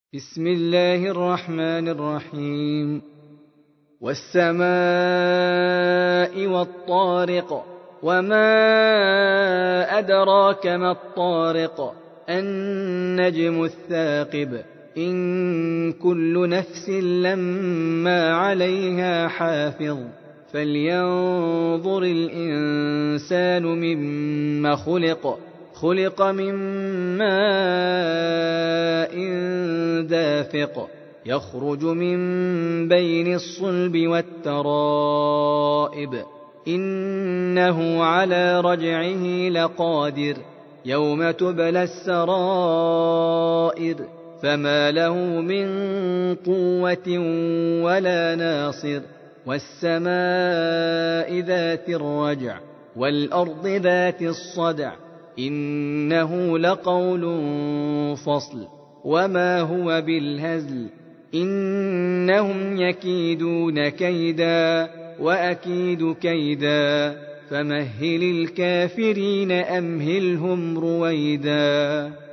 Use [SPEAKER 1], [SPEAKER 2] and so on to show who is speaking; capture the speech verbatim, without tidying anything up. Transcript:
[SPEAKER 1] بسم الله الرحمن الرحيم. والسماء والطارق، وما أدراك ما الطارق، النجم الثاقب، إن كل نفس لما عليها حافظ، فلينظر الإنسان مما خلق خلق من ماء دافق، يخرج من بين الصلب والترائب، إنه على رجعه لقادر، يوم تبلى السرائر، فما له من قوة ولا ناصر. والسماء ذات الرجع، والأرض ذات الصدع، إنه لقول فصل، وما هو بالهزل، إنهم يكيدون كيدا وأكيد كيدا، فمهل الكافرين أمهلهم رويدا.